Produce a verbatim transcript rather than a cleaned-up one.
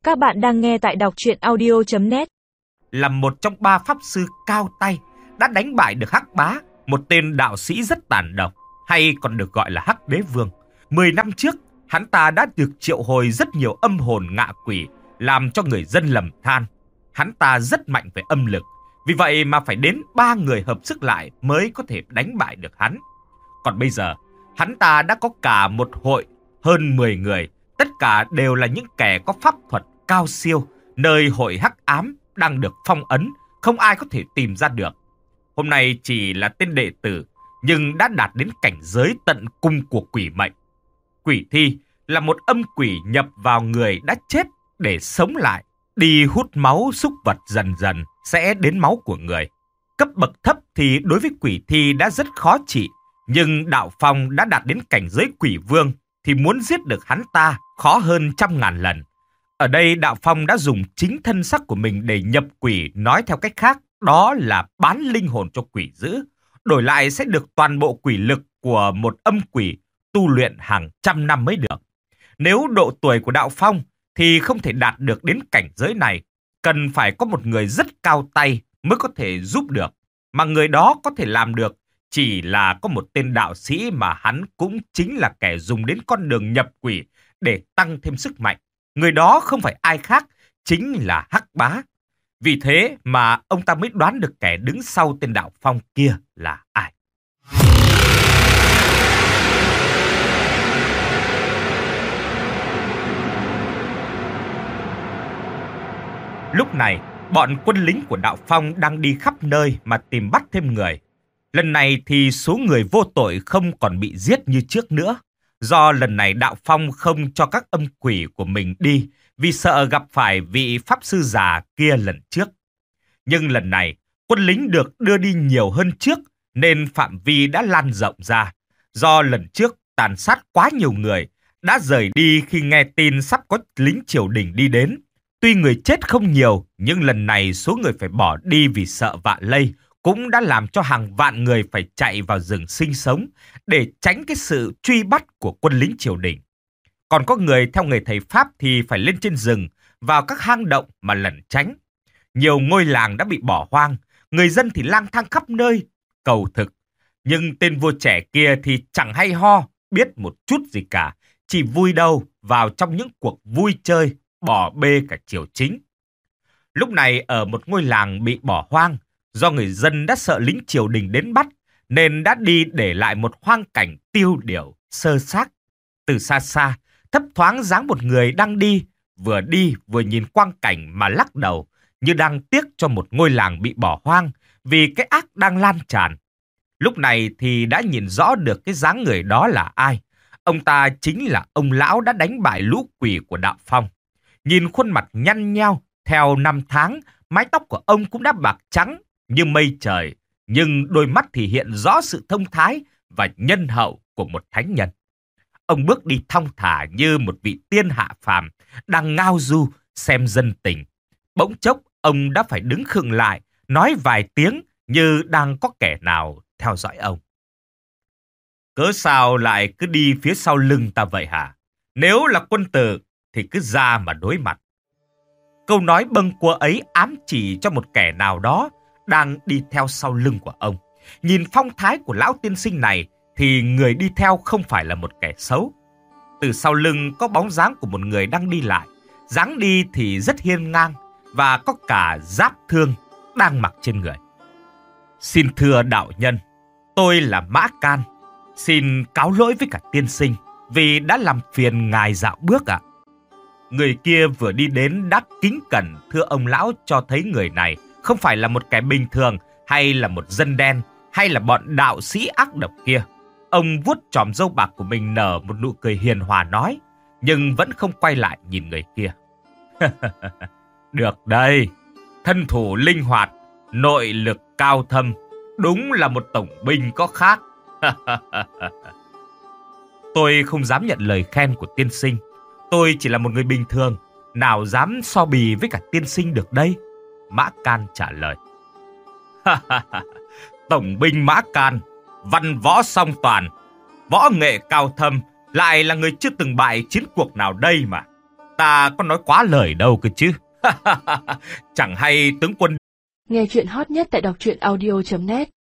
Các bạn đang nghe tại đọc truyện audio chấm net. Là một trong ba pháp sư cao tay đã đánh bại được Hắc Bá, một tên đạo sĩ rất tàn độc, hay còn được gọi là Hắc Đế Vương. Mười năm trước, hắn ta đã được triệu hồi rất nhiều âm hồn ngạ quỷ, làm cho người dân lầm than. Hắn ta rất mạnh về âm lực, vì vậy mà phải đến ba người hợp sức lại mới có thể đánh bại được hắn. Còn bây giờ, hắn ta đã có cả một hội hơn mười người, tất cả đều là những kẻ có pháp thuật cao siêu, nơi hội Hắc Ám đang được phong ấn, không ai có thể tìm ra được. Hôm nay chỉ là tên đệ tử, nhưng đã đạt đến cảnh giới tận cùng của quỷ mệnh. Quỷ thi là một âm quỷ nhập vào người đã chết để sống lại, đi hút máu súc vật, dần dần sẽ đến máu của người. Cấp bậc thấp thì đối với quỷ thi đã rất khó trị, nhưng Đạo Phong đã đạt đến cảnh giới quỷ vương thì muốn giết được hắn ta khó hơn trăm ngàn lần. Ở đây Đạo Phong đã dùng chính thân sắc của mình để nhập quỷ, nói theo cách khác, đó là bán linh hồn cho quỷ dữ. Đổi lại sẽ được toàn bộ quỷ lực của một âm quỷ tu luyện hàng trăm năm mới được. Nếu độ tuổi của Đạo Phong thì không thể đạt được đến cảnh giới này, cần phải có một người rất cao tay mới có thể giúp được. Mà người đó có thể làm được chỉ là có một tên đạo sĩ mà hắn cũng chính là kẻ dùng đến con đường nhập quỷ để tăng thêm sức mạnh. Người đó không phải ai khác, chính là Hắc Bá. Vì thế mà ông ta mới đoán được kẻ đứng sau tên Đạo Phong kia là ai. Lúc này, bọn quân lính của Đạo Phong đang đi khắp nơi mà tìm bắt thêm người. Lần này thì số người vô tội không còn bị giết như trước nữa. Do lần này Đạo Phong không cho các âm quỷ của mình đi vì sợ gặp phải vị pháp sư già kia lần trước. Nhưng lần này, quân lính được đưa đi nhiều hơn trước nên phạm vi đã lan rộng ra. Do lần trước tàn sát quá nhiều người, đã rời đi khi nghe tin sắp có lính triều đình đi đến. Tuy người chết không nhiều, nhưng lần này số người phải bỏ đi vì sợ vạ lây cũng đã làm cho hàng vạn người phải chạy vào rừng sinh sống để tránh cái sự truy bắt của quân lính triều đình. Còn có người theo người thầy Pháp thì phải lên trên rừng, vào các hang động mà lẩn tránh. Nhiều ngôi làng đã bị bỏ hoang, người dân thì lang thang khắp nơi, cầu thực. Nhưng tên vua trẻ kia thì chẳng hay ho, biết một chút gì cả, chỉ vui đâu vào trong những cuộc vui chơi, bỏ bê cả triều chính. Lúc này ở một ngôi làng bị bỏ hoang, do người dân đã sợ lính triều đình đến bắt, nên đã đi để lại một hoang cảnh tiêu điều, sơ xác. Từ xa xa, thấp thoáng dáng một người đang đi, vừa đi vừa nhìn quang cảnh mà lắc đầu, như đang tiếc cho một ngôi làng bị bỏ hoang vì cái ác đang lan tràn. Lúc này thì đã nhìn rõ được cái dáng người đó là ai. Ông ta chính là ông lão đã đánh bại lũ quỷ của Đạo Phong. Nhìn khuôn mặt nhăn nheo, theo năm tháng, mái tóc của ông cũng đã bạc trắng như mây trời, nhưng đôi mắt thì hiện rõ sự thông thái và nhân hậu của một thánh nhân. Ông bước đi thong thả như một vị tiên hạ phàm đang ngao du xem dân tình. Bỗng chốc ông đã phải đứng khựng lại, nói vài tiếng như đang có kẻ nào theo dõi ông. Cớ sao lại cứ đi phía sau lưng ta vậy hả? Nếu là quân tử thì cứ ra mà đối mặt. Câu nói bâng quơ ấy ám chỉ cho một kẻ nào đó đang đi theo sau lưng của ông. Nhìn phong thái của lão tiên sinh này thì người đi theo không phải là một kẻ xấu. Từ sau lưng có bóng dáng của một người đang đi lại. Dáng đi thì rất hiên ngang và có cả giáp thương đang mặc trên người. Xin thưa đạo nhân, tôi là Mã Can. Xin cáo lỗi với cả tiên sinh vì đã làm phiền ngài dạo bước ạ. Người kia vừa đi đến đã kính cẩn thưa ông lão, cho thấy người này không phải là một kẻ bình thường, hay là một dân đen, hay là bọn đạo sĩ ác độc kia. Ông vuốt chòm râu bạc của mình nở một nụ cười hiền hòa nói, nhưng vẫn không quay lại nhìn người kia. Được đây, thân thủ linh hoạt, nội lực cao thâm, đúng là một tổng binh có khác. Tôi không dám nhận lời khen của tiên sinh. Tôi chỉ là một người bình thường, nào dám so bì với cả tiên sinh được đây? Mã Can trả lời. Tổng binh Mã Can, văn võ song toàn, võ nghệ cao thâm, lại là người chưa từng bại chiến cuộc nào đây mà. Ta có nói quá lời đâu cơ chứ. Chẳng hay tướng quân. Nghe chuyện hot nhất tại đọc truyện audio chấm net.